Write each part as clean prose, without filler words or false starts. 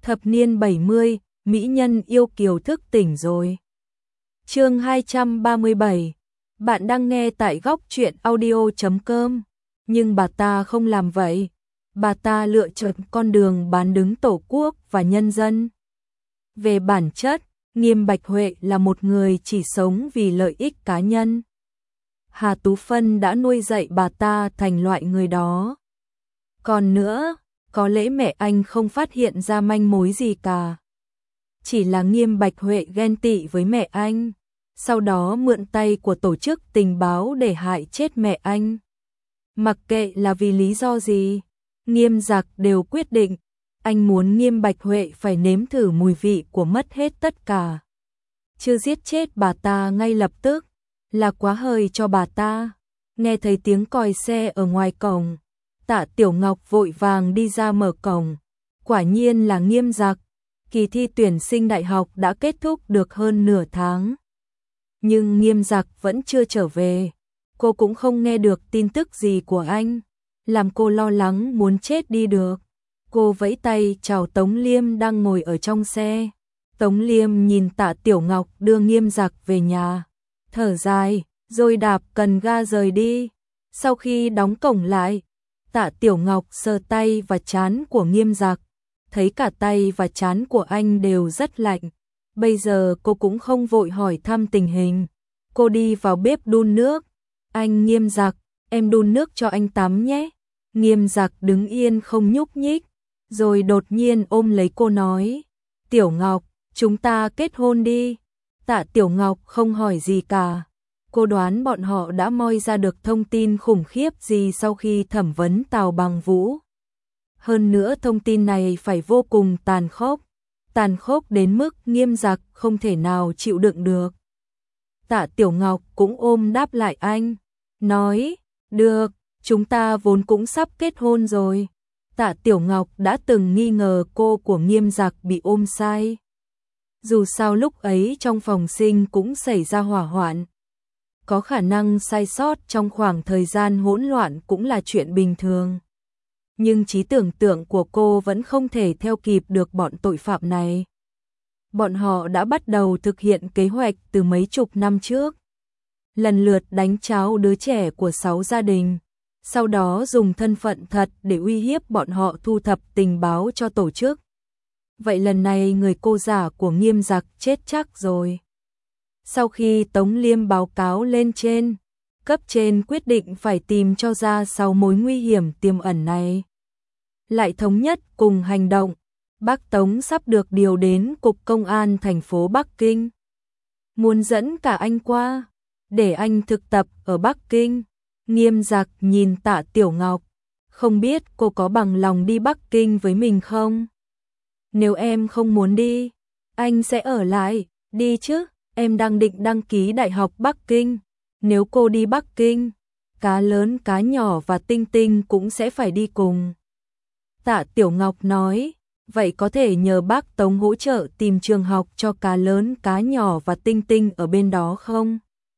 Thập niên 70, mỹ nhân yêu kiều thức tỉnh rồi. Chương 237. Bạn đang nghe tại góc truyện audio.com. Nhưng bà ta không làm vậy. Bà ta lựa chọn con đường bán đứng Tổ quốc và nhân dân. Về bản chất, Nghiêm Bạch Huệ là một người chỉ sống vì lợi ích cá nhân. Hà Tú Phân đã nuôi dạy bà ta thành loại người đó. Còn nữa, có lẽ mẹ anh không phát hiện ra manh mối gì cả. Chỉ là Nghiêm Bạch Huệ ghen tị với mẹ anh, sau đó mượn tay của tổ chức tình báo để hại chết mẹ anh. Mặc kệ là vì lý do gì, Nghiêm Giặc đều quyết định, anh muốn Nghiêm Bạch Huệ phải nếm thử mùi vị của mất hết tất cả. Chưa giết chết bà ta ngay lập tức, là quá hời cho bà ta. Nghe thấy tiếng còi xe ở ngoài cổng, Tạ Tiểu Ngọc vội vàng đi ra mở cổng. Quả nhiên là Nghiêm Giặc. Kỳ thi tuyển sinh đại học đã kết thúc được hơn nửa tháng. Nhưng Nghiêm Giặc vẫn chưa trở về. Cô cũng không nghe được tin tức gì của anh, làm cô lo lắng muốn chết đi được. Cô vẫy tay chào Tống Liêm đang ngồi ở trong xe. Tống Liêm nhìn Tạ Tiểu Ngọc đưa Nghiêm Giặc về nhà, thở dài, rồi đạp cần ga rời đi. Sau khi đóng cổng lại, Tạ Tiểu Ngọc sờ tay và trán của Nghiêm Giặc, thấy cả tay và trán của anh đều rất lạnh. Bây giờ cô cũng không vội hỏi thăm tình hình. Cô đi vào bếp đun nước. Anh Nghiêm Giặc, em đun nước cho anh tắm nhé. Nghiêm Giặc đứng yên không nhúc nhích, rồi đột nhiên ôm lấy cô nói, Tiểu Ngọc, chúng ta kết hôn đi. Tạ Tiểu Ngọc không hỏi gì cả. Cô đoán bọn họ đã moi ra được thông tin khủng khiếp gì sau khi thẩm vấn Tào Bằng Vũ. Hơn nữa thông tin này phải vô cùng tàn khốc đến mức Nghiêm Giặc không thể nào chịu đựng được. Tạ Tiểu Ngọc cũng ôm đáp lại anh, nói, được, chúng ta vốn cũng sắp kết hôn rồi. Tạ Tiểu Ngọc đã từng nghi ngờ cô của Nghiêm Giặc bị ôm sai. Dù sao lúc ấy trong phòng sinh cũng xảy ra hỏa hoạn. Có khả năng sai sót trong khoảng thời gian hỗn loạn cũng là chuyện bình thường. Nhưng trí tưởng tượng của cô vẫn không thể theo kịp được bọn tội phạm này. Bọn họ đã bắt đầu thực hiện kế hoạch từ mấy chục năm trước. Lần lượt đánh tráo đứa trẻ của 6 gia đình. Sau đó dùng thân phận thật để uy hiếp bọn họ thu thập tình báo cho tổ chức. Vậy lần này người cô giả của Nghiêm Giặc chết chắc rồi. Sau khi Tống Liêm báo cáo lên trên, cấp trên quyết định phải tìm cho ra 6 mối nguy hiểm tiềm ẩn này. Lại thống nhất cùng hành động, bác Tống sắp được điều đến Cục Công an thành phố Bắc Kinh. Muốn dẫn cả anh qua, để anh thực tập ở Bắc Kinh. Nghiêm Giặc nhìn Tạ Tiểu Ngọc, không biết cô có bằng lòng đi Bắc Kinh với mình không? Nếu em không muốn đi, anh sẽ ở lại. Đi chứ, em đang định đăng ký Đại học Bắc Kinh. Nếu cô đi Bắc Kinh, cá lớn cá nhỏ và Tinh Tinh cũng sẽ phải đi cùng. Tạ Tiểu Ngọc nói, vậy có thể nhờ bác Tống hỗ trợ tìm trường học cho cá lớn cá nhỏ và Tinh Tinh ở bên đó không?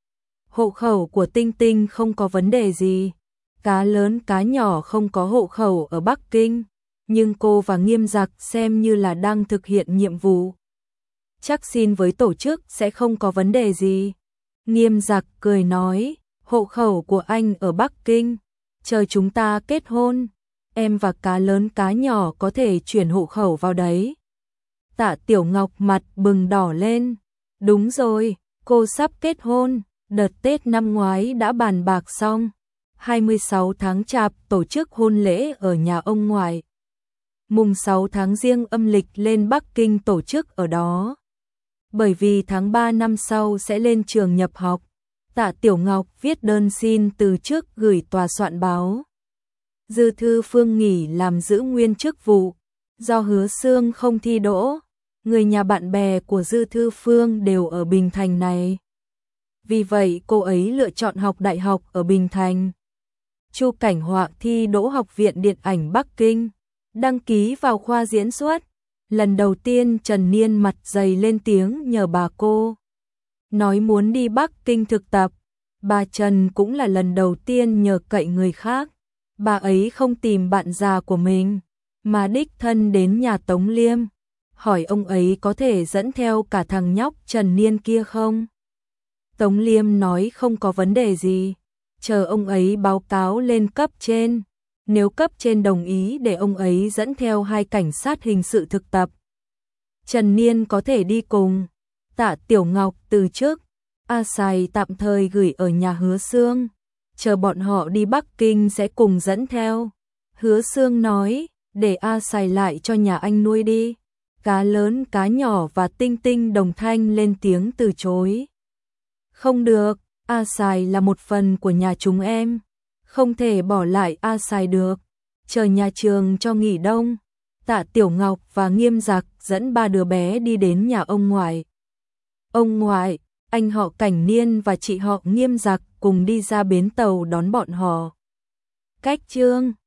Hộ khẩu của Tinh Tinh không có vấn đề gì. Cá lớn cá nhỏ không có hộ khẩu ở Bắc Kinh. Nhưng cô và Nghiêm Giặc xem như là đang thực hiện nhiệm vụ. Chắc xin với tổ chức sẽ không có vấn đề gì. Nghiêm Giặc cười nói, hộ khẩu của anh ở Bắc Kinh. Chờ chúng ta kết hôn, em và cá lớn cá nhỏ có thể chuyển hộ khẩu vào đấy. Tạ Tiểu Ngọc mặt bừng đỏ lên. Đúng rồi, cô sắp kết hôn. Đợt Tết năm ngoái đã bàn bạc xong. 26 tháng Chạp tổ chức hôn lễ ở nhà ông ngoại. Mùng 6 tháng Giêng âm lịch lên Bắc Kinh tổ chức ở đó. Bởi vì tháng 3 năm sau sẽ lên trường nhập học, Tạ Tiểu Ngọc viết đơn xin từ chức gửi tòa soạn báo. Dư Thư Phương nghỉ làm giữ nguyên chức vụ, do Hứa Xương không thi đỗ. Người nhà bạn bè của Dư Thư Phương đều ở Bình Thành này. Vì vậy cô ấy lựa chọn học đại học ở Bình Thành. Chu Cảnh Họa thi đỗ Học viện Điện ảnh Bắc Kinh, đăng ký vào khoa diễn xuất. Lần đầu tiên Trần Niên mặt dày lên tiếng nhờ bà cô. Nói muốn đi Bắc Kinh thực tập. Bà Trần cũng là lần đầu tiên nhờ cậy người khác. Bà ấy không tìm bạn già của mình, mà đích thân đến nhà Tống Liêm. hỏi ông ấy có thể dẫn theo cả thằng nhóc Trần Niên kia không? Tống Liêm nói không có vấn đề gì, chờ ông ấy báo cáo lên cấp trên. Nếu cấp trên đồng ý để ông ấy dẫn theo 2 cảnh sát hình sự thực tập, Trần Niên có thể đi cùng. Tạ Tiểu Ngọc từ chức, A Sài tạm thời gửi ở nhà Hứa Xương, chờ bọn họ đi Bắc Kinh sẽ cùng dẫn theo. Hứa Xương nói, để A Sài lại cho nhà anh nuôi đi. Cá lớn cá nhỏ và Tinh Tinh đồng thanh lên tiếng từ chối. Không được, A Sài là một phần của nhà chúng em, không thể bỏ lại A Sài được. Chờ nhà trường cho nghỉ đông, Tạ Tiểu Ngọc và Nghiêm Giặc dẫn 3 đứa bé đi đến nhà ông ngoại. Ông ngoại, anh họ Cảnh Niên và chị họ Nghiêm Giặc cùng đi ra bến tàu đón bọn họ. Cách Chương